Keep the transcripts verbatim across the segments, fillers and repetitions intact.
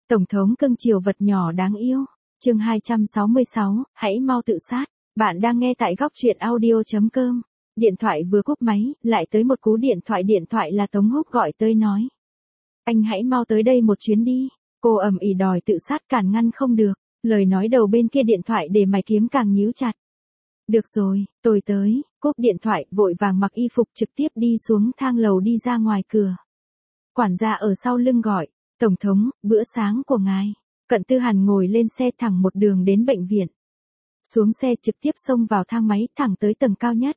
Tổng thống cưng chiều vật nhỏ đáng yêu. Chương hai trăm sáu mươi sáu, hãy mau tự sát. Bạn đang nghe tại góc truyện audio chấm com. Điện thoại vừa cúp máy, lại tới một cú điện thoại điện thoại là Tống Húc gọi tới nói. Anh hãy mau tới đây một chuyến đi. Cô ầm ĩ đòi tự sát cản ngăn không được. Lời nói đầu bên kia điện thoại để mày kiếm càng nhíu chặt. Được rồi, tôi tới. Cúp điện thoại vội vàng mặc y phục trực tiếp đi xuống thang lầu đi ra ngoài cửa. Quản gia ở sau lưng gọi. Tổng thống, bữa sáng của ngài. Cận Tư Hàn ngồi lên xe thẳng một đường đến bệnh viện. Xuống xe trực tiếp xông vào thang máy thẳng tới tầng cao nhất.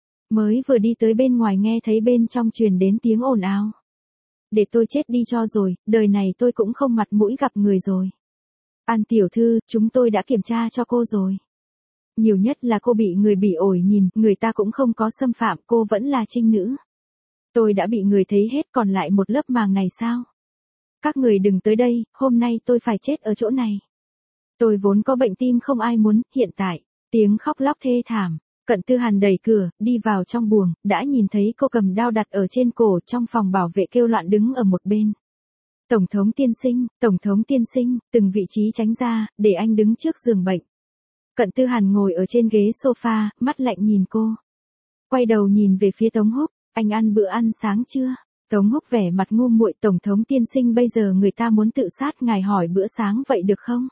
Mới vừa đi tới bên ngoài nghe thấy bên trong truyền đến tiếng ồn ào. Để tôi chết đi cho rồi, đời này tôi cũng không mặt mũi gặp người rồi. An tiểu thư, chúng tôi đã kiểm tra cho cô rồi. Nhiều nhất là cô bị người bỉ ổi nhìn, người ta cũng không có xâm phạm, cô vẫn là trinh nữ. Tôi đã bị người thấy hết còn lại một lớp màng này sao? Các người đừng tới đây, hôm nay tôi phải chết ở chỗ này. Tôi vốn có bệnh tim không ai muốn, hiện tại, tiếng khóc lóc thê thảm. Cận Tư Hàn đẩy cửa, đi vào trong buồng, đã nhìn thấy cô cầm dao đặt ở trên cổ trong phòng bảo vệ kêu loạn đứng ở một bên. Tổng thống tiên sinh, Tổng thống tiên sinh, từng vị trí tránh ra, để anh đứng trước giường bệnh. Cận Tư Hàn ngồi ở trên ghế sofa, mắt lạnh nhìn cô. Quay đầu nhìn về phía Tống Húc, anh ăn bữa ăn sáng chưa? Tống Húc vẻ mặt ngu muội, Tổng thống tiên sinh bây giờ người ta muốn tự sát ngài hỏi bữa sáng vậy được không?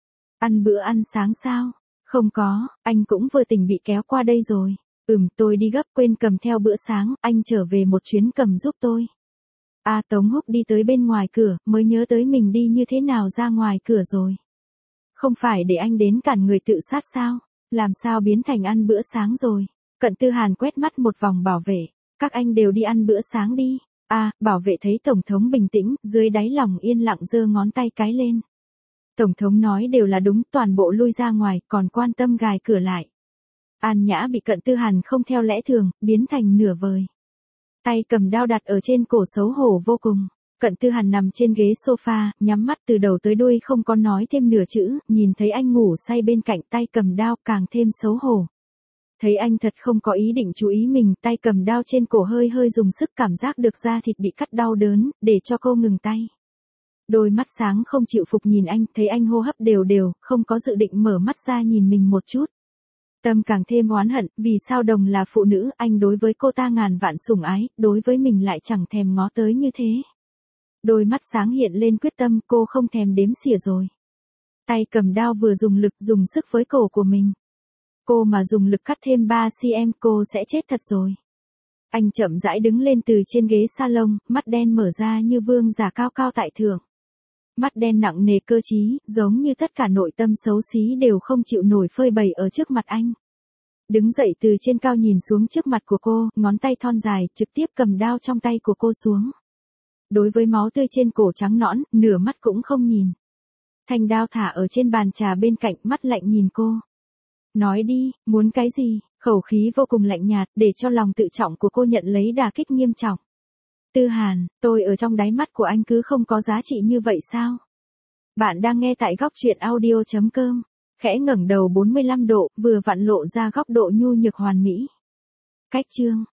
Ăn bữa ăn sáng sao? Không có, anh cũng vừa tỉnh bị kéo qua đây rồi. Ừm, tôi đi gấp quên cầm theo bữa sáng, anh trở về một chuyến cầm giúp tôi. À, Tống Húc đi tới bên ngoài cửa, mới nhớ tới mình đi như thế nào ra ngoài cửa rồi. Không phải để anh đến cản người tự sát sao? Làm sao biến thành ăn bữa sáng rồi? Cận Tư Hàn quét mắt một vòng bảo vệ. Các anh đều đi ăn bữa sáng đi. À, bảo vệ thấy Tổng thống bình tĩnh, dưới đáy lòng yên lặng giơ ngón tay cái lên. Tổng thống nói đều là đúng, toàn bộ lui ra ngoài, còn quan tâm gài cửa lại. An Nhã bị Cận Tư Hàn không theo lẽ thường, biến thành nửa vời. Tay cầm dao đặt ở trên cổ xấu hổ vô cùng. Cận Tư Hàn nằm trên ghế sofa, nhắm mắt từ đầu tới đuôi không có nói thêm nửa chữ, nhìn thấy anh ngủ say bên cạnh tay cầm dao càng thêm xấu hổ. Thấy anh thật không có ý định chú ý mình, tay cầm dao trên cổ hơi hơi dùng sức cảm giác được da thịt bị cắt đau đớn, để cho cô ngừng tay. Đôi mắt sáng không chịu phục nhìn anh, thấy anh hô hấp đều đều, không có dự định mở mắt ra nhìn mình một chút. Tâm càng thêm oán hận, vì sao đồng là phụ nữ, anh đối với cô ta ngàn vạn sủng ái, đối với mình lại chẳng thèm ngó tới như thế. Đôi mắt sáng hiện lên quyết tâm, cô không thèm đếm xỉa rồi. Tay cầm dao vừa dùng lực dùng sức với cổ của mình. Cô mà dùng lực cắt thêm ba xăng-ti-mét cô sẽ chết thật rồi. Anh chậm rãi đứng lên từ trên ghế salon, mắt đen mở ra như vương giả cao cao tại thượng. Mắt đen nặng nề cơ trí, giống như tất cả nội tâm xấu xí đều không chịu nổi phơi bày ở trước mặt anh. Đứng dậy từ trên cao nhìn xuống trước mặt của cô, ngón tay thon dài, trực tiếp cầm dao trong tay của cô xuống. Đối với máu tươi trên cổ trắng nõn, nửa mắt cũng không nhìn. Thanh dao thả ở trên bàn trà bên cạnh, mắt lạnh nhìn cô. Nói đi, muốn cái gì? Khẩu khí vô cùng lạnh nhạt, để cho lòng tự trọng của cô nhận lấy đả kích nghiêm trọng. Tư Hàn, tôi ở trong đáy mắt của anh cứ không có giá trị như vậy sao? Bạn đang nghe tại góc truyện audio chấm com. Khẽ ngẩng đầu bốn mươi lăm độ, vừa vặn lộ ra góc độ nhu nhược hoàn mỹ. Cách chương,